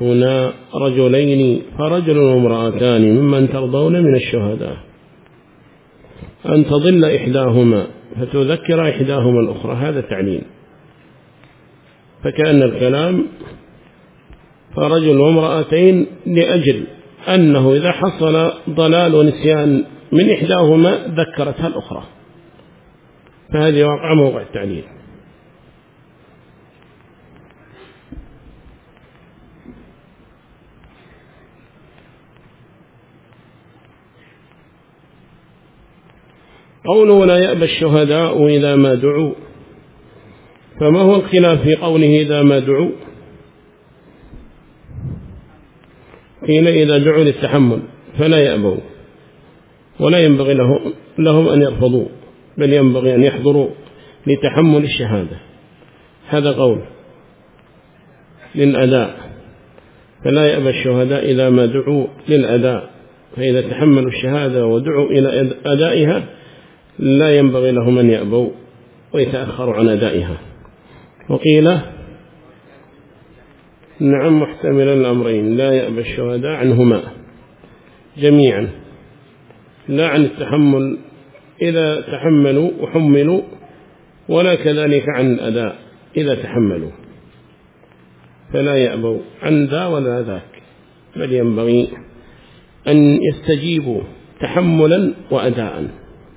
هنا رجلين فرجل وامرأتان ممن ترضون من الشهداء أن تضل إحداهما فتذكر إحداهما الأخرى، هذا تعليل. فكأن الكلام فرجل وامرأتين لأجل أنه إذا حصل ضلال ونسيان من إحداهما ذكرتها الأخرى، فهذه واقع موقع التعليل. قوله لا يأبى الشهداء إذا ما دعوا، فما هو الخلاف في قوله إذا ما دعوا؟ قيل إذا دعوا للتحمل فلا يأبوا ولا ينبغي لهم أن يرفضوا، بل ينبغي أن يحضروا لتحمل الشهادة، هذا قول للأداء. فلا يأبى الشهداء إذا ما دعوا للأداء، فإذا تحملوا الشهادة ودعوا إلى أدائها لا ينبغي لهم أن يأبوا ويتأخروا عن أدائها. وقيل نعم محتملا الأمرين، لا يأبى الشهداء عنهما جميعا، لا عن التحمل إذا تحملوا وحملوا، ولا كذلك عن الأداء إذا تحملوا، فلا يأبوا عن ذا ولا ذاك، بل ينبغي أن يستجيبوا تحملا وأداء.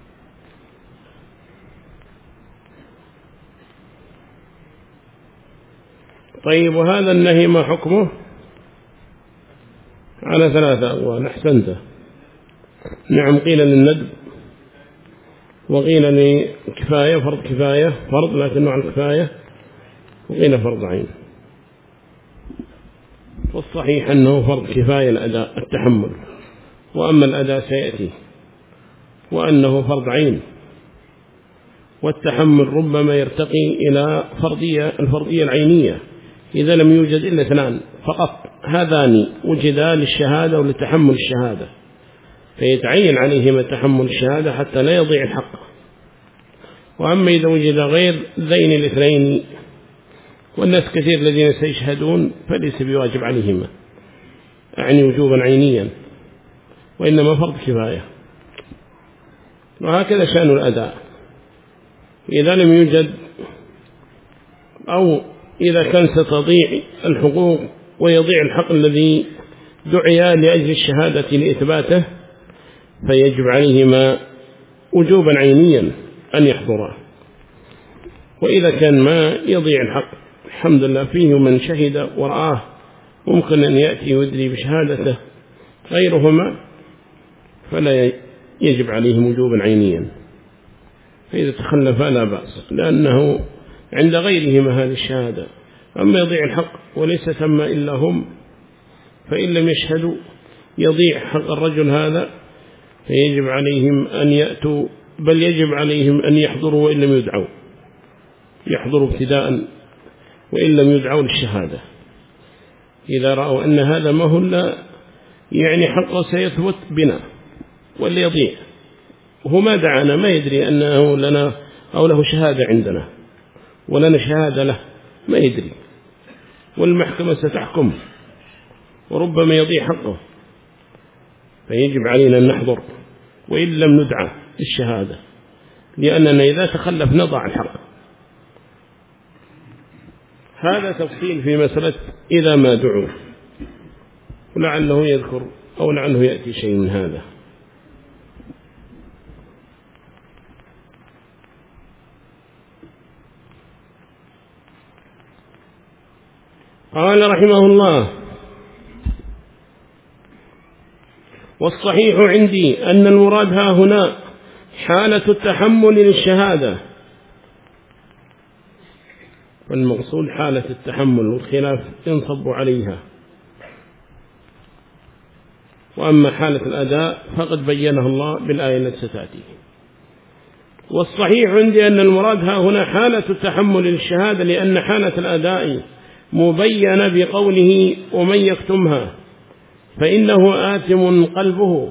طيب، وهذا النهي ما حكمه؟ على 3 أقوال. أحسنت. نعم، قيل للندب، وقيل لكفاية، فرض كفاية، فرض لكنه على الكفاية، وقيل فرض عين. والصحيح أنه فرض كفاية الأداء التحمل، وأما الأداء سيأتي، وأنه فرض عين، والتحمل ربما يرتقي إلى الفرضية العينية إذا لم يوجد إلا 2 فقط، هذان وجدا للشهادة ولتحمل الشهادة، فيتعين عليهما تحمل الشهادة حتى لا يضيع الحق. وأما إذا وجد غير ذين الاثنين، والناس كثير الذين سيشهدون، فليس بواجب عليهما، يعني وجوبا عينيا، وإنما فرض كفاية. وهكذا شأن الأداء، إذا لم يوجد أو إذا كان ستضيع الحقوق ويضيع الحق الذي دعي لأجل الشهادة لإثباته، فيجب عليهما وجوبا عينيا أن يحضرا. وإذا كان ما يضيع الحق، الحمد لله فيه من شهد ورآه، ممكن أن يأتي ويدري بشهادته غيرهما، فلا يجب عليهم وجوبا عينيا. فإذا تخلف لا بأس، لأنه عند غيرهما هذه الشهادة. أما يضيع الحق وليس ثم إلا هم، فإن لم يشهدوا يضيع حق الرجل هذا، فيجب عليهم أن يأتوا، بل يجب عليهم أن يحضروا وإن لم يدعوا، يحضروا ابتداء وإن لم يدعوا للشهادة، إذا رأوا أن هذا ما هو يعني حقه سيثبت بنا واللي يضيع، وهو ما دعانا، ما يدري أنه لنا أو له شهادة عندنا ولنا شهادة له، ما يدري، والمحكمة ستحكم وربما يضيع حقه، فيجب علينا أن نحضر وإن لم ندعى للشهادة، لأننا إذا تخلف نضع الحق. هذا تفصيل في مسألة إذا ما دعوا، ولعله يذكر أو لعله يأتي شيء من هذا. قال رحمه الله: والصحيح عندي أن المراد ها هنا حالة التحمل للشهادة، والمقصود حالة التحمل، والخلاف ينصب عليها. وأما حالة الأداء فقد بينها الله بالآية التي ستأتي. والصحيح عندي أن المراد ها هنا حالة التحمل للشهادة، لأن حالة الأداء مبينة بقوله: ومن يكتمها فإنه آثم قلبه.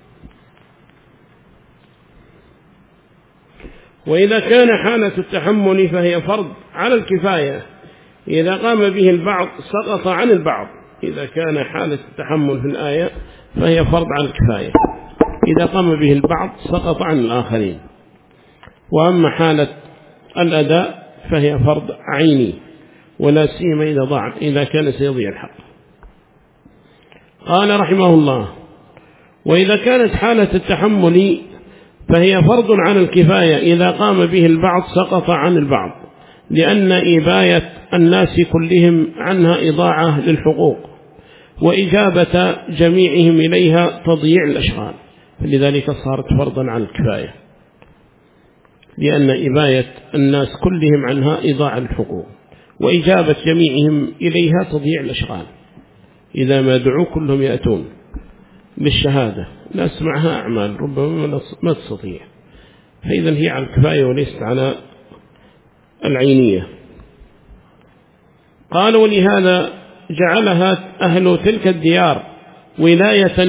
وإذا كان حالة التحمل فهي فرض على الكفاية، إذا قام به البعض سقط عن البعض، إذا كان حالة التحمل في الآية فهي فرض على الكفاية، إذا قام به البعض سقط عن الآخرين. وأما حالة الأداء فهي فرض عيني، ولا سيما إذا كان سيضيع الحق. قال رحمه الله: وإذا كانت حالة التحمل فهي فرض على الكفاية، إذا قام به البعض سقط عن البعض، لأن إباية الناس كلهم عنها إضاعة للحقوق، وإجابة جميعهم إليها تضييع الأشغال، فلذلك صارت فرضا على الكفاية، لأن إباية الناس كلهم عنها إضاعة للحقوق، وإجابة جميعهم إليها تضييع الأشغال. إذا ما دعوا كلهم يأتون بالشهادة، ناس معها أعمال ربما ما تستطيع، فإذا هي على الكفاية وليست على العينية. قال: ولهذا جعلها أهل تلك الديار ولاية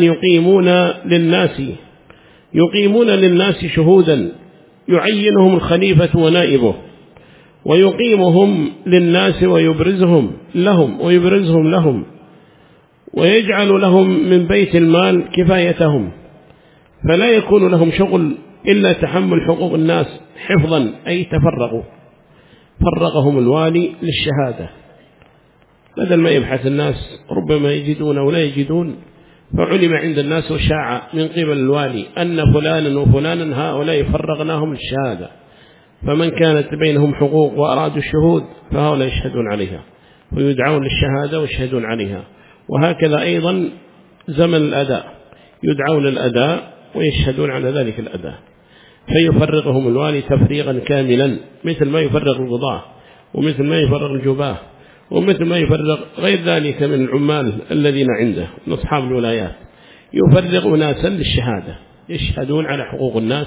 يقيمون للناس شهودا، يعينهم الخليفة ونائبه، ويقيمهم للناس ويبرزهم لهم ويجعل لهم من بيت المال كفايتهم، فلا يكون لهم شغل إلا تحمل حقوق الناس حفظا، أي فرغهم الوالي للشهادة، بدل ما يبحث الناس ربما يجدون ولا يجدون، فعلم عند الناس وشاع من قبل الوالي أن فلانا وفلانا هؤلاء فرغناهم للشهادة، فمن كانت بينهم حقوق وأرادوا الشهود فهؤلاء يشهدون عليها ويدعون للشهادة ويشهدون عليها. وهكذا أيضا زمن الأداء، يدعون الأداء ويشهدون على ذلك الأداء، فيفرغهم الوالي تفريغا كاملا، مثل ما يفرغ القضاة، ومثل ما يفرغ الجباه، ومثل ما يفرغ غير ذلك من العمال الذين عنده من أصحاب الولايات، يفرغ ناسا للشهادة يشهدون على حقوق الناس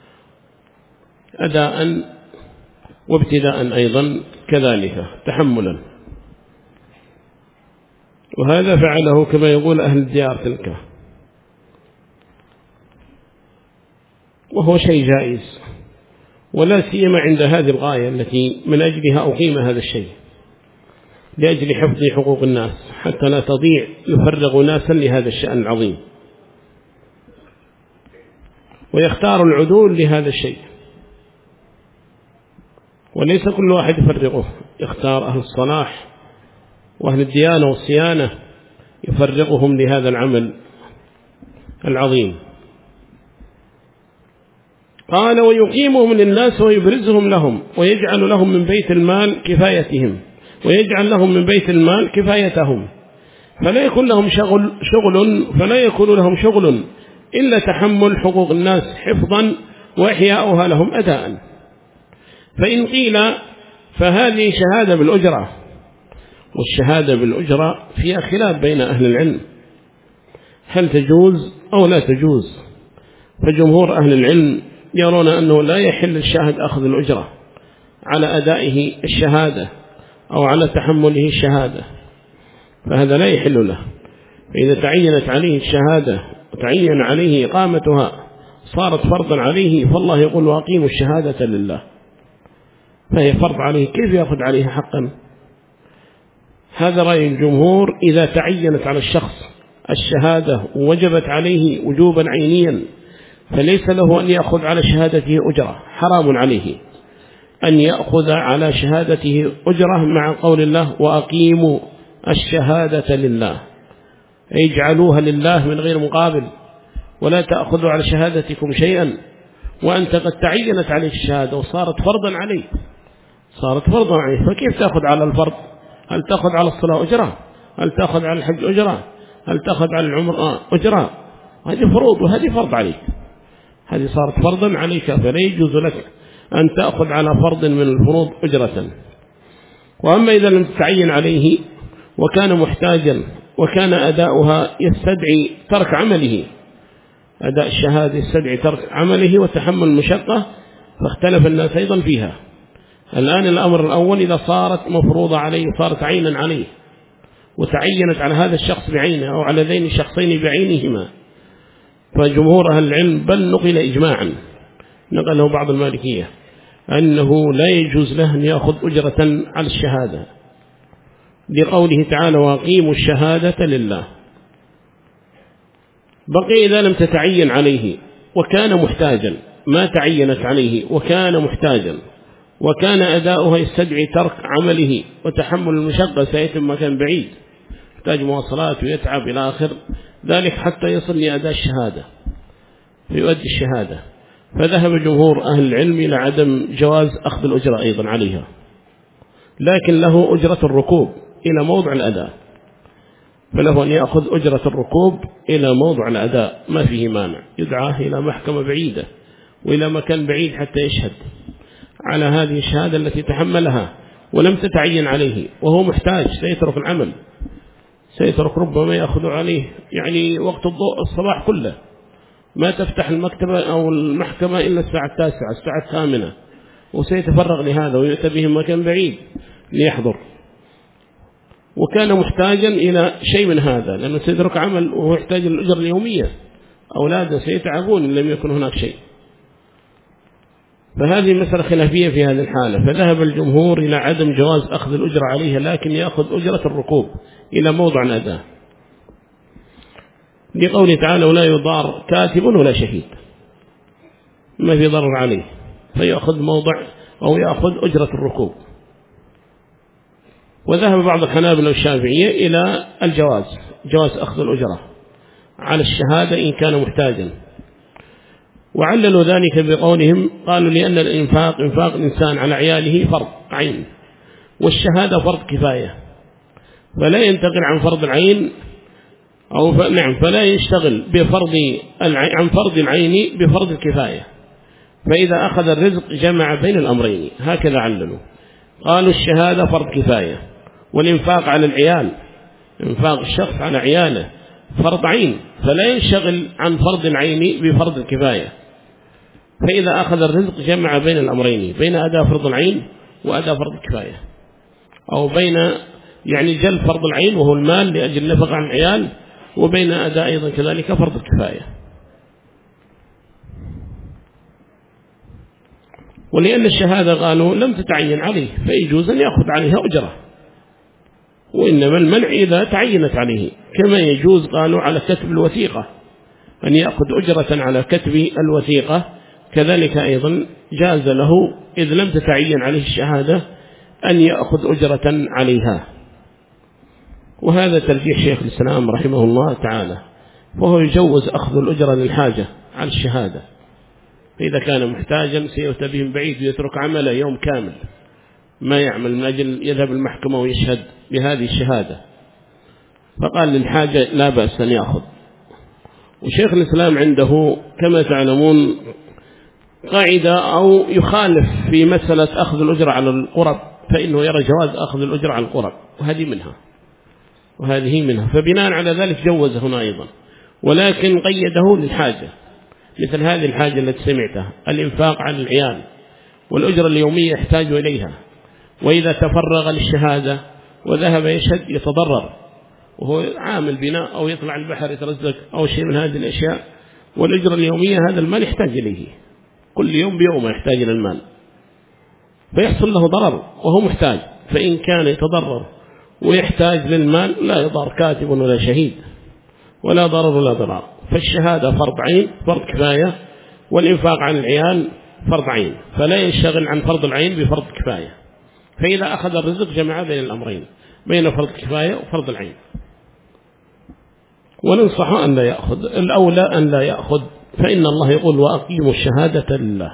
أداء وابتداء أيضا كذلك تحملا. وهذا فعله كما يقول أهل الديار تلك، وهو شيء جائز، ولا سيما عند هذه الغاية التي من أجلها أقيم هذا الشيء، لأجل حفظ حقوق الناس حتى لا تضيع، يفرغ ناسا لهذا الشأن العظيم، ويختار العدول لهذا الشيء، وليس كل واحد يفرغه، يختار أهل الصلاح وأهل الديانة والصيانة يفرغهم لهذا العمل العظيم. قال: ويقيمهم للناس ويبرزهم لهم ويجعل لهم من بيت المال كفايتهم، فلا يكون لهم شغل إلا تحمل حقوق الناس حفظا وإحياؤها لهم أداء. فإن قيل فهذه شهادة بالأجرة، والشهادة بالأجرة فيها خلاف بين أهل العلم، هل تجوز أو لا تجوز؟ فجمهور أهل العلم يرون أنه لا يحل الشاهد أخذ الأجرة على أدائه الشهادة أو على تحمله الشهادة، فهذا لا يحل له. فإذا تعينت عليه الشهادة وتعين عليه إقامتها صارت فرضا عليه، فالله يقول: وأقيموا الشهادة لله، فهي فرض عليه، كيف يأخذ عليها حقا؟ هذا رأي الجمهور. إذا تعينت على الشخص الشهادة ووجبت عليه وجوبا عينيا فليس له أن يأخذ على شهادته أجرة، حرام عليه أن يأخذ على شهادته أجرة، مع قول الله: وأقيموا الشهادة لله، أي اجعلوها لله من غير مقابل، ولا تأخذوا على شهادتكم شيئا وأنت قد تعينت عليك الشهادة وصارت فرضا عليك، فكيف تأخذ على الفرض؟ هل تأخذ على الصلاة أجرة؟ هل تأخذ على الحج أجرة؟ هل تأخذ على العمر أجرة؟ هذه فروض وهذه فرض عليك، هذه صارت فرضا عليك، فلا يجوز لك أن تأخذ على فرض من الفروض أجرة. وأما إذا لم تتعين عليه وكان محتاجا وكان أداؤها يستدعي ترك عمله، أداء الشهادة يستدعي ترك عمله وتحمل المشقة، فاختلف الناس أيضا فيها. الآن الأمر الأول إذا صارت مفروضة عليه، صارت عينا عليه وتعينت على هذا الشخص بعينه أو على ذين الشخصين بعينهما، فجمهور أهل العلم بل نقل إجماعا، نقله بعض المالكية، أنه لا يجوز له أن يأخذ أجرة على الشهادة، لقوله تعالى وأقيموا الشهادة لله. بقي إذا لم تتعين عليه وكان محتاجا، ما تعينت عليه وكان محتاجا وكان أداؤها يستدعي ترك عمله وتحمل المشقة سيتم مكان بعيد، يحتاج مواصلات ويتعب إلى آخر ذلك حتى يصل لأداء الشهادة فيؤدي الشهادة، فذهب جمهور أهل العلم إلى عدم جواز أخذ الأجرة أيضا عليها، لكن له أجرة الركوب إلى موضع الأداء، فله أن يأخذ أجرة الركوب إلى موضع الأداء ما فيه مانع، يدعاه إلى محكمة بعيدة وإلى مكان بعيد حتى يشهد على هذه الشهادة التي تحملها ولم تتعين عليه وهو محتاج، سيترك العمل، سيترك ربما يأخذ عليه يعني وقت الصباح كله، ما تفتح المكتبة أو المحكمة إلا الساعة 9 الساعة 8، وسيتفرغ لهذا ويؤتى به مكان بعيد ليحضر، وكان محتاجا إلى شيء من هذا لأنه سيترك عمل وهو يحتاج الأجر اليومية، أولاده سيتعبون إن لم يكن هناك شيء. فهذه مسألة خلافية في هذه الحالة، فذهب الجمهور إلى عدم جواز أخذ الأجرة عليها، لكن يأخذ أجرة الركوب إلى موضع الأداء، لقوله تعالى ولا يضار كاتب ولا شهيد، ما في ضرر عليه، فيأخذ موضع أو يأخذ أجرة الركوب. وذهب بعض الحنابلة والشافعية إلى الجواز، جواز أخذ الأجرة على الشهادة إن كان محتاجا، وعللوا ذلك بقولهم قالوا لأن الإنفاق إنفاق الإنسان على عياله فرض عين، والشهادة فرض كفاية، فلا ينتقل عن فرض العين أو فلا يشتغل عن فرض العين بفرض الكفاية، فإذا أخذ الرزق جمع بين الأمرين، هكذا عللوا، قالوا الشهادة فرض كفاية، والإنفاق على العيال إنفاق الشخص على عياله فرض عين، فلا ينشغل عن فرض العين بفرض الكفاية، فإذا أخذ الرزق جمع بين الأمرين، بين أداء فرض العين وأداء فرض الكفاية، أو بين يعني جلب فرض العين وهو المال لأجل النفقة عن العيال، وبين أداء أيضا كذلك فرض الكفاية. ولأن الشهادة قالوا لم تتعين عليه فيجوز أن يأخذ عليها أجرة، وإنما المنع إذا تعينت عليه، كما يجوز قالوا على كتب الوثيقة أن يأخذ أجرة على كتب الوثيقة، كذلك أيضا جاز له إذ لم تتعين عليه الشهادة أن يأخذ أجرة عليها. وهذا ترجيح شيخ الإسلام رحمه الله تعالى، وهو يجوز أخذ الأجرة للحاجة على الشهادة، فإذا كان محتاجا سيؤتى به من بعيد ويترك عمله يوم كامل ما يعمل من أجل يذهب المحكمة ويشهد بهذه الشهادة، فقال للحاجة لا بأس أن يأخذ. وشيخ الإسلام عنده كما تعلمون قاعدة أو يخالف في مسألة أخذ الأجرة على القرب، فإنه يرى جواز أخذ الأجرة على القرب، وهذه منها، فبناء على ذلك جوز هنا أيضا، ولكن قيده للحاجة، مثل هذه الحاجة التي سمعتها، الإنفاق على العيال والأجرة اليومية يحتاج إليها، وإذا تفرغ للشهادة وذهب يشهد يتضرر وهو عامل بناء أو يطلع البحر يترزق أو شيء من هذه الأشياء، والأجرة اليومية هذا المال يحتاج إليه كل يوم بيوم، يحتاج إلى المال فيحصل له ضرر وهو محتاج، فإن كان يتضرر ويحتاج للمال لا يضار كاتب ولا شهيد، ولا ضرر ولا ضرار، فالشهادة فرض عين فرض كفاية، والإنفاق عن العيال فرض عين، فلا ينشغل عن فرض العين بفرض كفاية، فإذا أخذ الرزق جمع بين الأمرين، بين فرض كفاية وفرض العين. وننصح أن لا يأخذ، الأولى أن لا يأخذ، فإن الله يقول وأقيموا الشهادة لله،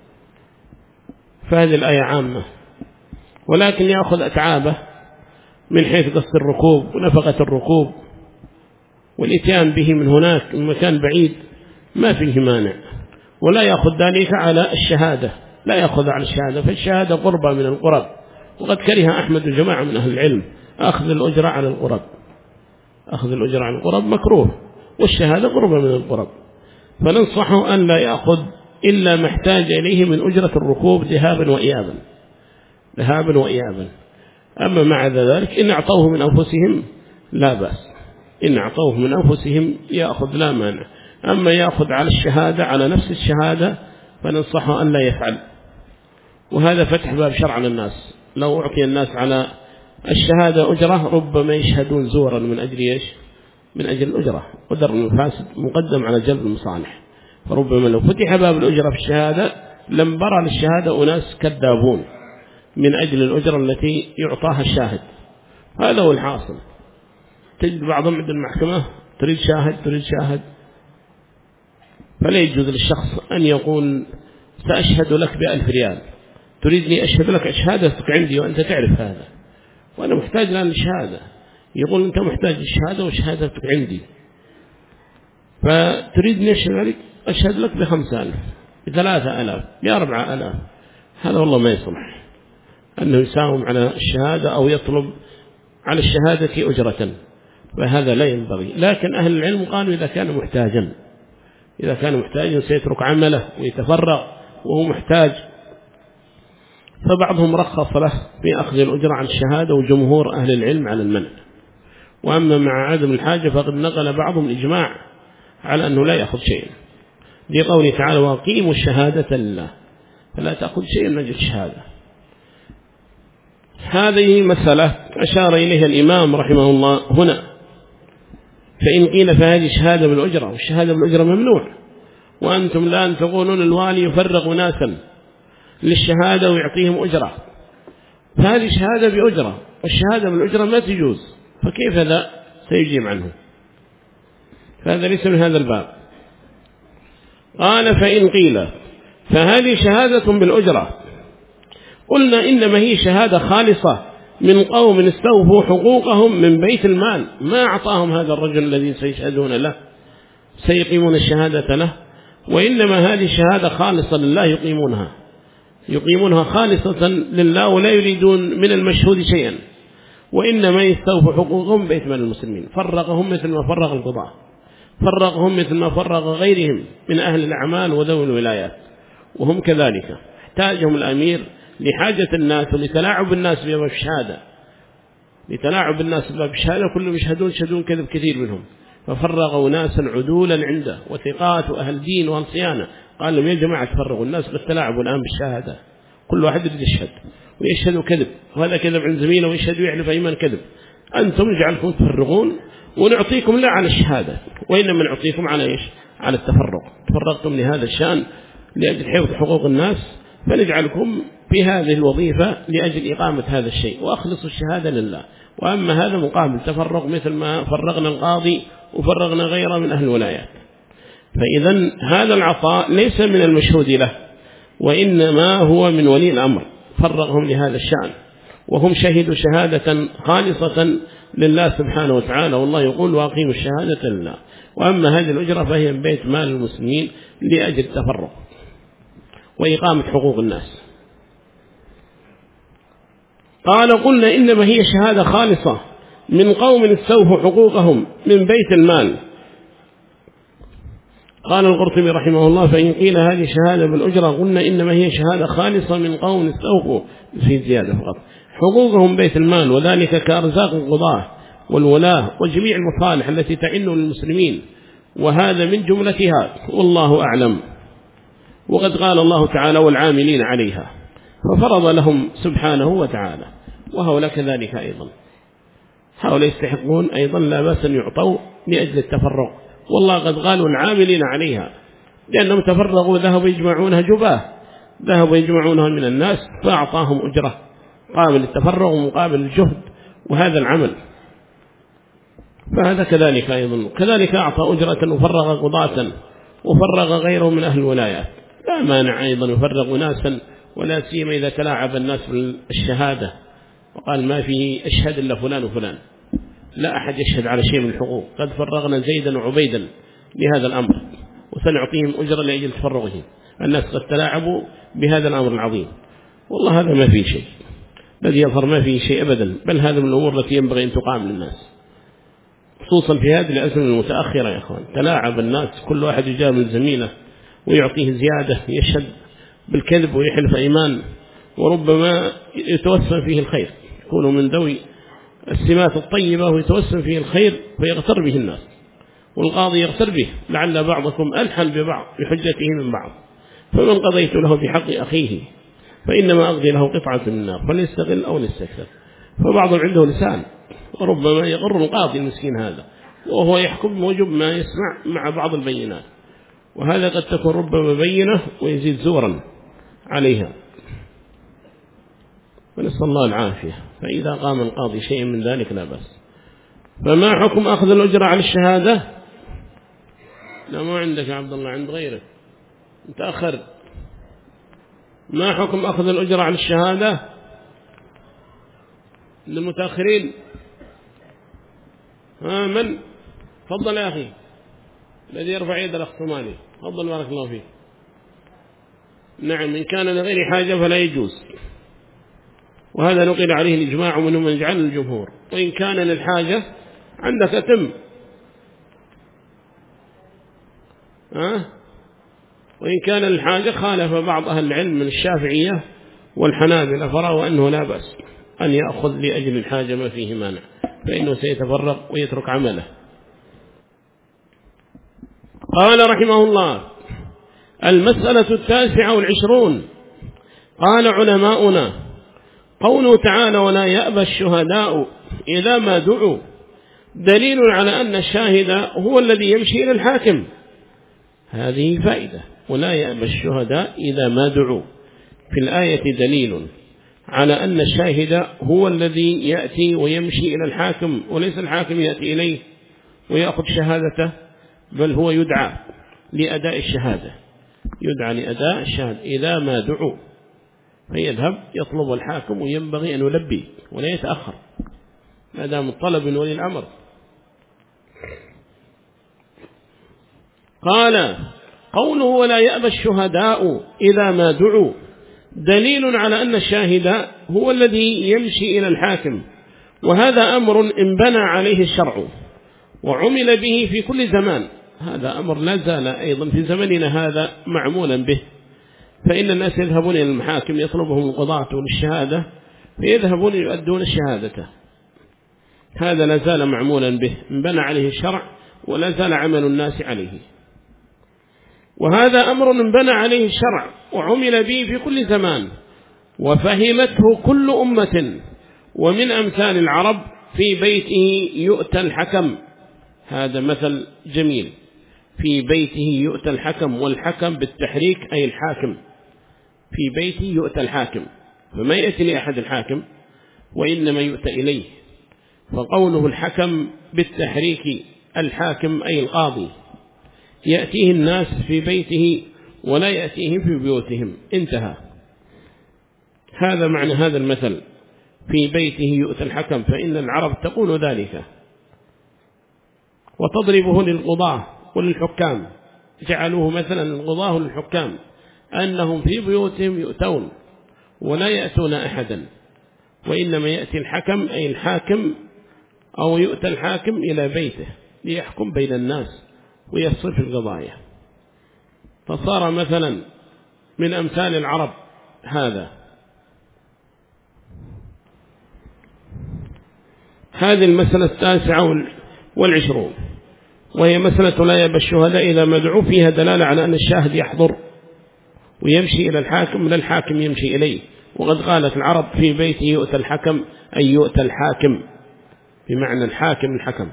فهذه الآية عامة، ولكن يأخذ أتعابه من حيث قصد الركوب ونفقة الركوب والإتيان به من هناك من مكان بعيد ما فيه مانع، ولا يأخذ ذلك على الشهادة، لا يأخذ على الشهادة، فالشهادة قربة من القرب، وقد كره أحمد وجماعة من أهل العلم أخذ الأجرة على القرب، أخذ الأجرة على القرب مكروه، والشهادة قربة من القرب، فننصحه أن لا يأخذ إلا ما احتاج إليه من أجرة الركوب ذهابا وإيابا. أما مع ذلك إن أعطوه من أنفسهم لا بأس، إن أعطوه من أنفسهم يأخذ لا مانع، أما يأخذ على الشهادة على نفس الشهادة فننصحه أن لا يفعل، وهذا فتح باب شرع للناس، لو أعطي الناس على الشهادة أجرة، ربما يشهدون زورا من أجل إيش؟ من أجل الأجرة، ودرء المفاسد مقدم على جلب المصالح. فربما لو فتح باب الأجرة في الشهادة لم برى للشهادة أناس كذابون من أجل الأجرة التي يعطاها الشاهد. هذا هو الحاصل. تجد بعضهم عند المحكمة تريد شاهد، فلا يجوز للشخص أن يقول سأشهد لك ب1000 ريال، تريدني أشهد لك شهادتك عندي وأنت تعرف هذا، وأنا محتاج الآن للشهادة. يقول أنت محتاج للشهادة وشهادتك عندي، فتريدني أشهد لك ب5000 ب3000 ب4000. هذا والله ما يصلح أنه يساوم على الشهادة أو يطلب على الشهادة أجرة، فهذا لا ينبغي. لكن أهل العلم قالوا إذا كان محتاجا سيترك عمله ويتفرغ وهو محتاج، فبعضهم رخص له في أخذ الأجرة عن الشهادة، وجمهور أهل العلم على المنع. وأما مع عدم الحاجة فقد نقل بعضهم الإجماع على أنه لا يأخذ شيئا، لقوله تعالى وأقيموا الشهادة لله، فلا تأخذ شيئا من أجل الشهادة. هذه مسألة أشار إليها الإمام رحمه الله هنا. فإن قيل فهذه شهادة بالأجرة، والشهادة بالأجرة ممنوع، وأنتم الآن تقولون الوالي يفرغ ناسا للشهادة ويعطيهم أجرة، فهذه شهادة بأجرة، والشهادة بالأجرة ما تجوز، فكيف ذا سيجيب عنه؟ فهذا ليس من هذا الباب. قال فإن قيل فهذه شهادة بالأجرة، قلنا إنما هي شهادة خالصة من قوم استوفوا حقوقهم من بيت المال، ما أعطاهم هذا الرجل الذي سيشهدون له سيقيمون الشهادة له، وإنما هذه شهادة خالصة لله يقيمونها خالصة لله، ولا يريدون من المشهود شيئا، وإنما يستوفوا حقوقهم بيت مال المسلمين. فرقهم مثل ما فرق القضاء، فرقهم مثل ما فرق غيرهم من أهل الأعمال وذوي الولايات، وهم كذلك احتاجهم الأمير لحاجة الناس ولتلاعب الناس بباب الشهادة، كلهم يشهدون كذب كثير منهم، ففرغوا ناسا عدولا عنده وثقات وأهل دين وأهل صيانة. قال لهم يا جماعة تفرغوا الناس، قد تلاعبوا الآن بالشهادة، كل واحد يريد يشهد ويشهدوا كذب، وهذا كذب عن زميله ويشهد ويحلف أيمان كذب. أنتم نجعلكم تفرغون ونعطيكم لا على الشهادة، وإنما نعطيكم على إيش؟ على التفرغ. تفرغتم لهذا الشأن لأجل حفظ حقوق الناس، فنجعلكم في هذه الوظيفة لأجل إقامة هذا الشيء، وأخلصوا الشهادة لله. وأما هذا مقابل تفرغ مثل ما فرغنا القاضي وفرغنا غيره من أهل الولايات. فإذا هذا العطاء ليس من المشهود له، وإنما هو من ولي الأمر، فرغهم لهذا الشأن، وهم شهدوا شهادة خالصة لله سبحانه وتعالى، والله يقول وأقيموا الشهادة لله. وأما هذه الأجرة فهي من بيت مال المسلمين لأجل التفرغ وإقامة حقوق الناس. قال قلنا إنما هي شهادة خالصة من قوم استوفوا حقوقهم من بيت المال. قال القرطبي رحمه الله فإن قيل هذه شهادة بالأجرة قلنا إنما هي شهادة خالصة من قوم استوفوا، في زيادة فقط، حقوقهم بيت المال، وذلك كأرزاق القضاة والولاة وجميع المصالح التي تعن للمسلمين، وهذا من جملتها والله أعلم. وقد قال الله تعالى والعاملين عليها، ففرض لهم سبحانه وتعالى. وهؤلاء كذلك أيضا، هؤلاء يستحقون أيضا لا بأس أن يعطوا لأجل التفرغ، والله قد قالوا العاملين عليها، لأنهم تفرغوا ذهبوا يجمعونها جباه، ذهبوا يجمعونها من الناس، فأعطاهم أجرة قابل التفرغ ومقابل الجهد وهذا العمل. فهذا كذلك أيضا، كذلك أعطى أجرة وفرغ قضاة وفرغ غيره من أهل الولايات، لا مانع أيضا يفرغ ناسا، ولا سيما إذا تلاعب الناس بالشهادة وقال ما فيه أشهد إلا فلان وفلان، لا أحد يشهد على شيء من الحقوق، قد فرغنا زيدا وعبيدا لهذا الأمر وسنعطيهم أجرة لأجل تفرغهم. الناس قد تلاعبوا بهذا الأمر العظيم، والله هذا ما فيه شيء، الذي يظهر ما فيه شيء أبدا، بل هذا من الأمور التي ينبغي أن تقام للناس، خصوصا في هذه الأزمة المتأخرة يا أخوان. تلاعب الناس، كل واحد يجامل زميله ويعطيه زيادة، يشهد بالكذب ويحلف أيمان، وربما يتوسم فيه الخير، يكون من ذوي السمات الطيبة ويتوسم فيه الخير فيغتر به الناس، والقاضي يغتر به، لعل بعضكم ألحن ببعض بحجته من بعض، فمن قضيت له بحق أخيه فإنما أقضي له قطعة من النار، فليستغل أو ليستكثر. فبعضهم عنده لسان وربما يغر القاضي المسكين هذا وهو يحكم موجب ما يسمع مع بعض البينات، وهذا قد تكون ربما بينة ويزيد زورا عليها، ونسأل الله العافية. فإذا قام القاضي شيء من ذلك لا بأس. فما حكم أخذ الأجرة على الشهادة؟ لا ما عندك يا عبد الله، عند غيرك متأخر. ما حكم أخذ الأجرة على الشهادة للمتأخرين؟ من؟ تفضل يا أخي الذي يرفع يد الأخ صومالي، تفضل بارك الله فيك. نعم، إن كان لغير حاجة فلا يجوز، وهذا نقل عليه الإجماع ومنهم من جعل الجمهور. وإن كان للحاجة عندك أتم، وإن كان للحاجة خالف بعض أهل العلم من الشافعية والحنابلة فرأوا أنه لا بأس أن يأخذ لأجل الحاجة ما فيه مانع، فإنه سيتفرغ ويترك عمله. قال رحمه الله: المسألة 29. قال علماؤنا: قوله تعالى ولا يأبى الشهداء إذا ما دعوا دليل على أن الشاهد هو الذي يمشي إلى الحاكم. هذه فائدة، ولا يأبى الشهداء إذا ما دعوا، في الآية دليل على أن الشاهد هو الذي يأتي ويمشي إلى الحاكم، وليس الحاكم يأتي إليه ويأخذ شهادته، بل هو يدعى لأداء الشهادة، يدعى لأداء الشهادة إذا ما دعوا، فيذهب يطلب الحاكم وينبغي أن يلبي ولا يتأخر ما دام الطلب من ولي الأمر. قال: قوله ولا يأبى الشهداء إذا ما دعوا دليل على أن الشاهد هو الذي يمشي إلى الحاكم، وهذا أمر انبنى عليه الشرع وعمل به في كل زمان. هذا أمر لا زال أيضا في زمننا هذا معمولا به، فإن الناس يذهبون إلى المحاكم يطلبهم القضاة للشهادة فيذهبون يؤدون الشهادة. هذا لا زال معمولا به، انبنى عليه الشرع ولا زال عمل الناس عليه، وهذا أمر انبنى عليه الشرع وعمل به في كل زمان وفهمته كل أمة. ومن أمثال العرب: في بيته يؤتى الحكم. هذا مثل جميل، في بيته يؤتى الحكم، والحكم بالتحريك أي الحاكم، في بيته يؤتى الحاكم، فما يأتي لأحد الحاكم وإنما يؤتى إليه. فقوله الحكم بالتحريك الحاكم أي القاضي، يأتيه الناس في بيته ولا يأتيهم في بيوتهم، انتهى. هذا معنى هذا المثل، في بيته يؤتى الحكم، فإن العرب تقول ذلك وتضربه للقضاة وللحكام، جعلوه مثلا القضاة للحكام أنهم في بيوتهم يؤتون ولا يأتون أحدا، وإنما يأتي الحكم أي الحاكم، أو يؤتى الحاكم إلى بيته ليحكم بين الناس ويصرف القضايا. فصار مثلا من أمثال العرب هذا. هذه المسألة 29، وهي مسألة لا يأبى الشهداء إذا ما دعوا، فيها دلالة على أن الشاهد يحضر ويمشي إلى الحاكم لا الحاكم يمشي إليه. وقد قالت العرب: في بيته يؤتى الحكم أي يؤتى الحاكم، بمعنى الحاكم الحكم.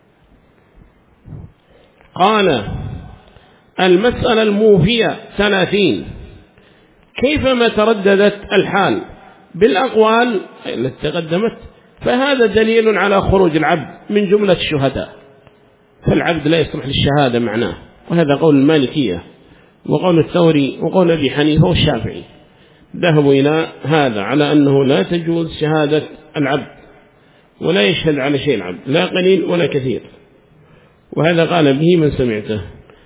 قال: المسألة الموفية 30. كيفما ترددت الحال بالأقوال التي تقدمت فهذا دليل على خروج العبد من جملة الشهداء، فالعبد لا يصلح للشهادة معناه، وهذا قول المالكية وقول الثوري وقول أبي حنيفة والشافعي، ذهبوا إلى هذا على أنه لا تجوز شهادة العبد ولا يشهد على شيء العبد، لا قليل ولا كثير. وهذا قال به من سمعته،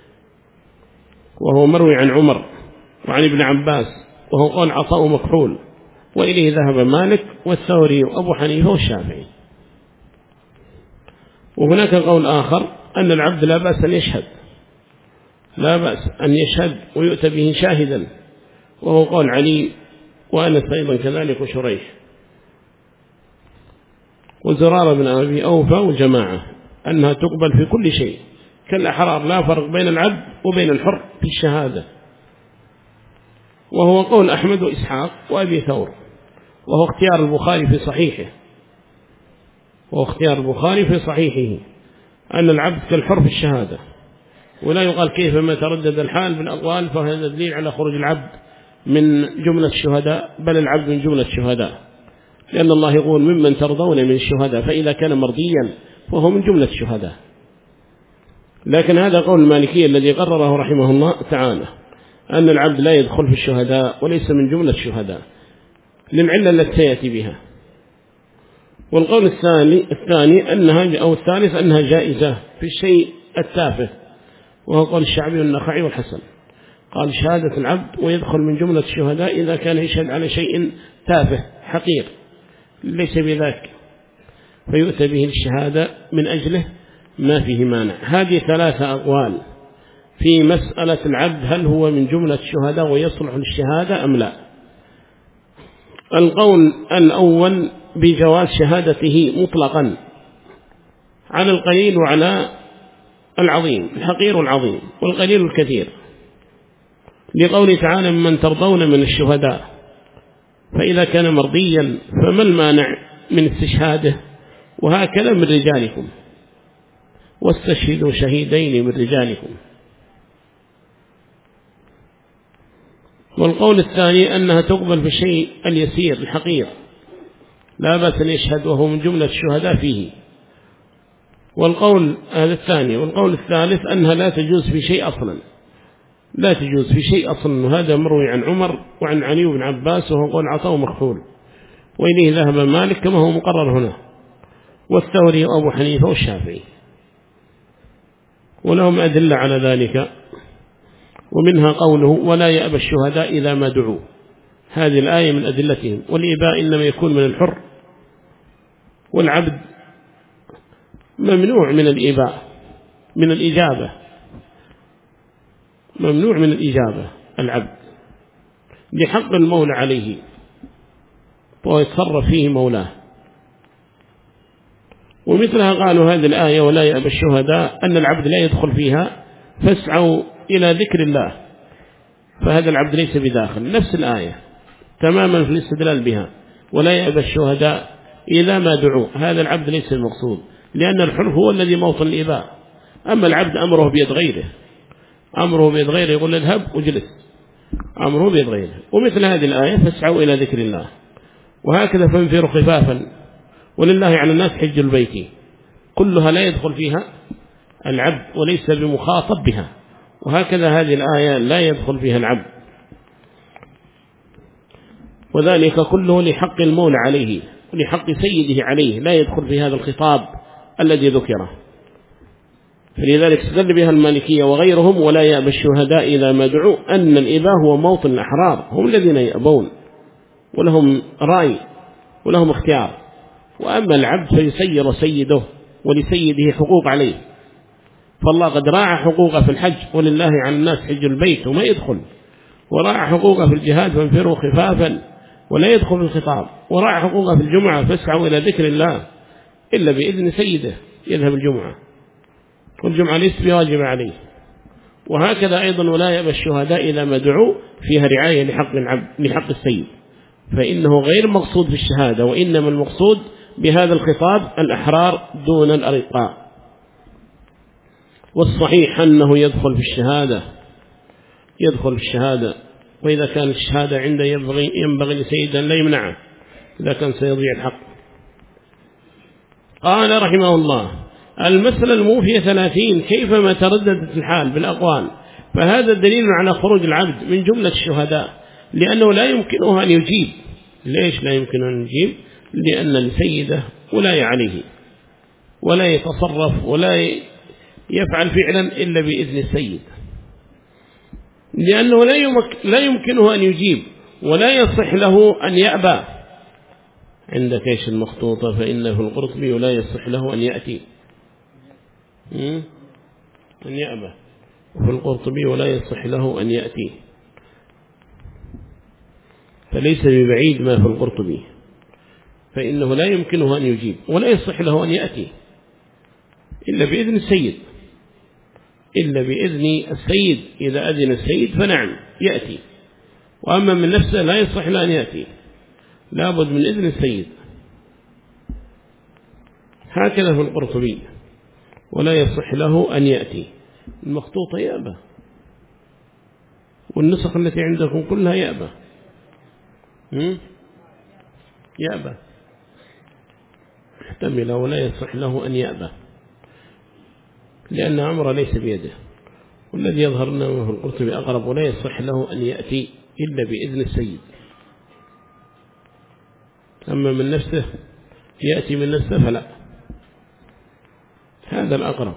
وهو مروي عن عمر وعن ابن عباس، وهو قول عطاء مكحول، وإليه ذهب مالك والثوري وأبو حنيفة والشافعي. وهناك قول آخر أن العبد لا بأس أن يشهد، لا بأس أن يشهد ويؤتى به شاهدا، وهو قول علي وأنس أيضا كذلك وشريح وزرار بن أبي أوفى وجماعة، أنها تقبل في كل شيء كالأحرار، لا فرق بين العبد وبين الحر في الشهادة. وهو قول أحمد وإسحاق وأبي ثور، وهو اختيار البخاري في صحيحه، واختيار البخاري في صحيحه أن العبد كالحر في الشهادة، ولا يقال كيفما تردد الحال بالأقوال فهذا دليل على خروج العبد من جملة الشهداء، بل العبد من جملة الشهداء، لأن الله يقول ممن ترضون من الشهداء، فإذا كان مرضيا فهو من جملة الشهداء. لكن هذا قول المالكية الذي قرره رحمه الله تعالى أن العبد لا يدخل في الشهداء وليس من جملة الشهداء للعلة التي سيأتي بها. والقول الثاني أنها أو الثالث أنها جائزة في الشيء التافه، وهو قول الشعبي والنخعي والحسن، قال شهادة العبد ويدخل من جملة الشهداء إذا كان يشهد على شيء تافه حقير ليس بذاك فيؤتى به الشهادة من أجله ما فيه مانع. هذه 3 أقوال في مسألة العبد هل هو من جملة الشهداء ويصلح للشهادة أم لا. القول الأول بجواز شهادته مطلقا على القليل وعلى العظيم، الحقير والعظيم والقليل الكثير، لقوله تعالى من ترضون من الشهداء، فإذا كان مرضيا فما المانع من استشهاده، وهكذا من رجالكم واستشهدوا شهيدين من رجالكم. والقول الثاني أنها تقبل في الشيء اليسير الحقير لا بأس أن يشهد وهو من جملة الشهداء فيه. والقول هذا الثاني. والقول الثالث أنها لا تجوز في شيء أصلا، لا تجوز في شيء أصلا، وهذا مروي عن عمر وعن علي بن عباس، وهو قول عطاء مخفول، وإليه ذهب مالك كما هو مقرر هنا، والثوري وأبو حنيفة والشافعي، ولهم أدلة على ذلك، ومنها قوله ولا يأبى الشهداء إذا ما دعوا، هذه الآية من أدلتهم. والإباء إنما يكون من الحر، والعبد ممنوع من الإباء من الإجابة، ممنوع من الإجابة العبد لحق المولى عليه ويتصرف فيه مولاه. ومثلها قالوا هذه الآية ولا يأبى الشهداء أن العبد لا يدخل فيها فاسعوا إلى ذكر الله، فهذا العبد ليس بداخل، نفس الآية تماما في الاستدلال بها. ولا يأبى الشهداء إذا ما دعوا، هذا العبد ليس المقصود، لأن الحر هو الذي موطن الإباء، أما العبد أمره بيد غيره، أمره بيد غيره، يقول اذهب وجلس، أمره بيد غيره. ومثل هذه الآية فاسعوا إلى ذكر الله، وهكذا فانفروا خفافا ولله على الناس حج البيت، كلها لا يدخل فيها العبد وليس بمخاطب بها، وهكذا هذه الآية لا يدخل فيها العبد، وذلك كله لحق المولى عليه ولحق سيده عليه، لا يدخل في هذا الخطاب الذي ذكره. فلذلك استدل بها المالكية وغيرهم ولا يأبى الشهداء إذا ما دعوا أن الإباء هو موطن الأحرار، هم الذين يأبون ولهم رأي ولهم اختيار، وأما العبد فيسير سيده ولسيده حقوق عليه، فالله قد راعى حقوقه في الحج ولله على الناس حج البيت وما يدخل، وراعى حقوقه في الجهاد فانفروا خفافا ولا يدخل الخطاب، وراعى حقوقه في الجمعة فاسعوا إلى ذكر الله إلا بإذن سيده يذهب الجمعة، والجمعة ليس بواجب عليه. وهكذا أيضا ولا يأبى الشهداء إذا ما دعوا فيها رعاية لحق العبد لحق السيد، فإنه غير مقصود في الشهادة، وإنما المقصود بهذا الخطاب الأحرار دون الأرقاء. والصحيح أنه يدخل في الشهادة، يدخل في الشهادة، وإذا كانت الشهادة عنده ينبغي لسيدا لا يمنعه إذا كان سيضيع الحق. قال رحمه الله المسألة الموفية 30 كيفما ترددت الحال بالأقوال، فهذا دليل على خروج العبد من جملة الشهداء، لأنه لا يمكنه أن يجيب. ليش لا يمكن أن يجيب؟ لأن لسيده ولا عليه ولا يتصرف ولا يفعل فعلا إلا بإذن السيد، لأنه لا يمكنه أن يجيب ولا يصح له أن يأبى. عندك إيش المخطوطة؟ فإن في القرطبي ولا يصح له أن يأتي أن يأبى، وفي القرطبي ولا يصح له أن يأتي، فليس ببعيد ما في القرطبي، فإنه لا يمكنه أن يجيب ولا يصح له أن يأتي إلا بإذن السيد، إلا بإذن السيد، إذا أذن السيد فنعم يأتي، وأما من نفسه لا يصح له أن يأتي، لابد من إذن السيد. هكذا في القرطبي ولا يصح له أن يأتي. المخطوطة يأبى، والنسخ التي عندكم كلها يأبى، يأبى محتملة ولا يصح له أن يأبى، لأن أمره ليس بيده. والذي يظهر أنه في القرطبي أقرب، ولا يصح له أن يأتي إلا بإذن السيد. أما من نفسه يأتي من نفسه فلا، هذا الأقرب.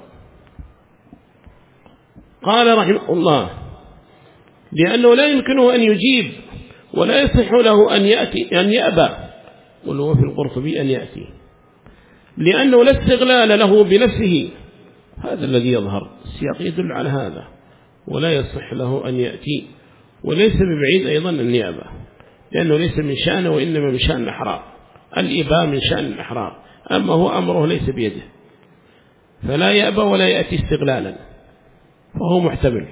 قال رحمه الله: لأنه لا يمكنه أن يجيب ولا يصح له أن يأتي أن يأبى، ولو في القرطبي أن يأتي، لأنه لا استغلال له بنفسه. هذا الذي يظهر، السياق يدل على هذا. ولا يصح له أن يأتي، وليس ببعيد أيضا أن يأبى، لأنه ليس من شأنه وإنما من شأن الأحرار. الإباء من شأن الأحرار، أما هو أمره ليس بيده، فلا يأبى ولا يأتي استغلالا، فهو محتمل.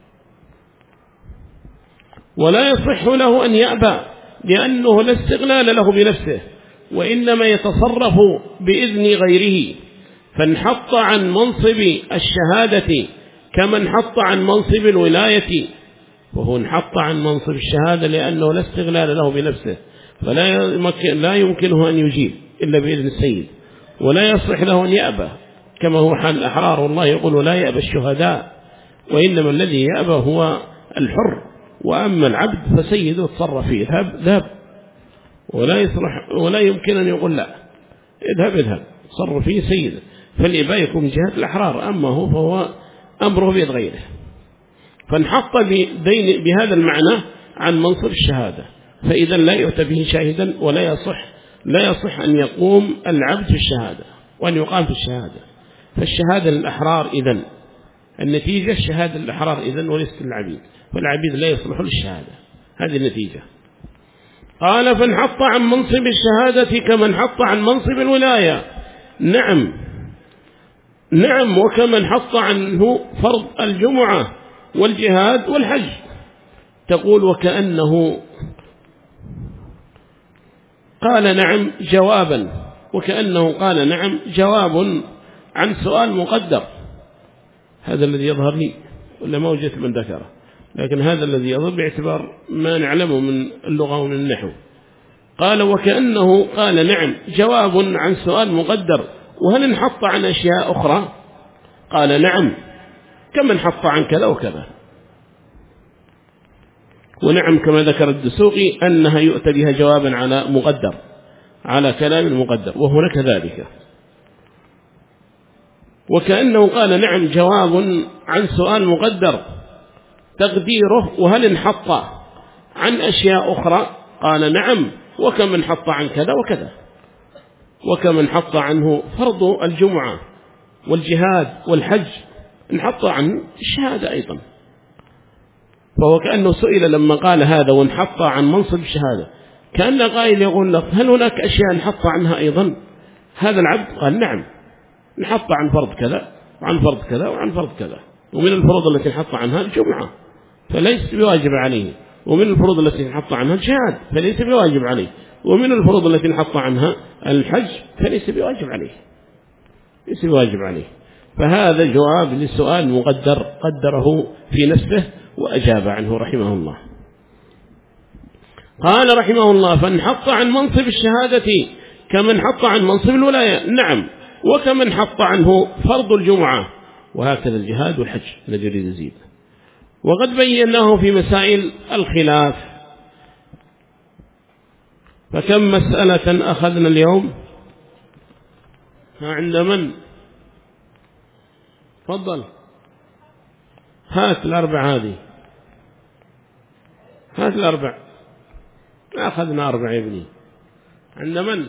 ولا يصح له أن يأبى، لأنه لا استغلال له بنفسه، وإنما يتصرف بإذن غيره، فانحط عن منصب الشهادة كما انحط عن منصب الولاية. وهو انحط عن منصب الشهادة لأنه لا استغلال له بنفسه، فلا يمكنه أن يجيب إلا بإذن السيد. ولا يصح له أن يأبى كما هو حال الأحرار، والله يقول لا يأبى الشهداء، وإنما الذي يأبى هو الحر، وأما العبد فسيده تصرف فيه، اذهب، ولا يمكن أن يقول لا، اذهب تصرف فيه سيده. فالإباء يكون من جهة الأحرار، أما هو فهو أمره بيد غيره، فانحط بهذا المعنى عن منصب الشهادة، فإذا لا يؤتى به شاهدا، لا يصح أن يقوم العبد في الشهادة وأن يقام في الشهادة. فالشهادة للأحرار إذن، النتيجة الشهادة للأحرار إذن وليست للعبيد، فالعبيد لا يصلح للشهادة، هذه النتيجة. قال: فانحط عن منصب الشهادة كما انحط عن منصب الولاية. نعم، وكما انحط عنه فرض الجمعة والجهاد والحج. تقول وكأنه قال نعم جوابا، وكأنه قال نعم جواب عن سؤال مقدر. هذا الذي يظهر لي، ولا ما وجدت من ذكره، لكن هذا الذي يظهر باعتبار ما نعلمه من اللغة ومن النحو. قال وكأنه قال نعم جواب عن سؤال مقدر، وهل انحط عن أشياء أخرى؟ قال نعم، كما انحط عن كذا وكذا. ونعم كما ذكر الدسوقي أنها يؤتى بها جوابا على مقدر، على كلام مقدر، وهنا كذلك. وكأنه قال نعم جواب عن سؤال مقدر، تقديره وهل انحط عن أشياء أخرى؟ قال نعم، وكما انحط عن كذا وكذا، وكما انحط عنه فرض الجمعة والجهاد والحج، انحط عن الشهادة أيضا. فهو كأنه سئل لما قال هذا وانحط عن منصب الشهادة، كأن قائل يقول لك هل هناك أشياء انحط عنها أيضا هذا العبد؟ قال نعم، انحط عن فرض كذا وعن فرض كذا وعن فرض كذا. ومن الفروض التي انحط عنها الجمعة فليس بواجب عليه، ومن الفروض التي انحط عنها الجهاد فليس بواجب عليه، ومن الفروض التي انحط عنها الحج فليس بواجب عليه، ليس بواجب عليه. فهذا جواب للسؤال مقدر قدره في نفسه وأجاب عنه رحمه الله. قال رحمه الله: فانحط عن منصب الشهادة كما انحط عن منصب الولاية. نعم، وكما انحط عنه فرض الجمعة، وهكذا الجهاد والحج الذي يريد يزيد. وقد بيناه في مسائل الخلاف. فكم مسألة أخذنا اليوم؟ عند من؟ تفضل، هات الأربع هذه، هات الأربع. أخذنا 4 يا ابني. عند من؟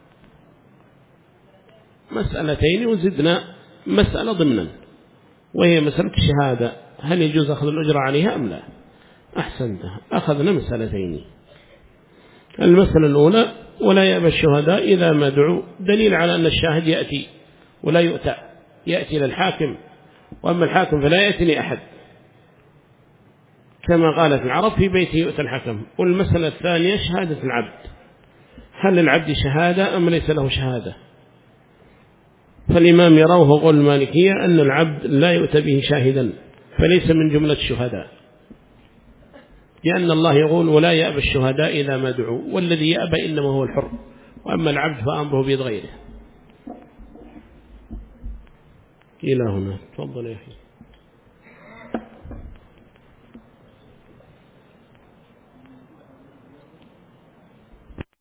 مسألتين وزدنا مسألة ضمنا، وهي مسألة الشهادة، هل يجوز أخذ الأجرة عليها أم لا؟ أحسنتها، أخذنا مسألتين. المسألة الأولى: ولا يأبى الشهداء إذا ما دعوا، دليل على أن الشاهد يأتي ولا يؤتى، يأتي للحاكم، وأما الحاكم فلا يأتي لأحد، كما قالت العرب في بيته يؤتى الحكم. والمسألة الثانية: شهادة العبد، هل للعبد شهادة أم ليس له شهادة؟ فالإمام يروه قول المالكية أن العبد لا يؤتى به شاهدا فليس من جملة الشهداء، لأن الله يقول ولا يأبى الشهداء إذا ما دعوا، والذي يأبى إنما هو الحر، وأما العبد فأمره بيد غيره. إلى هنا تفضل يا أخي.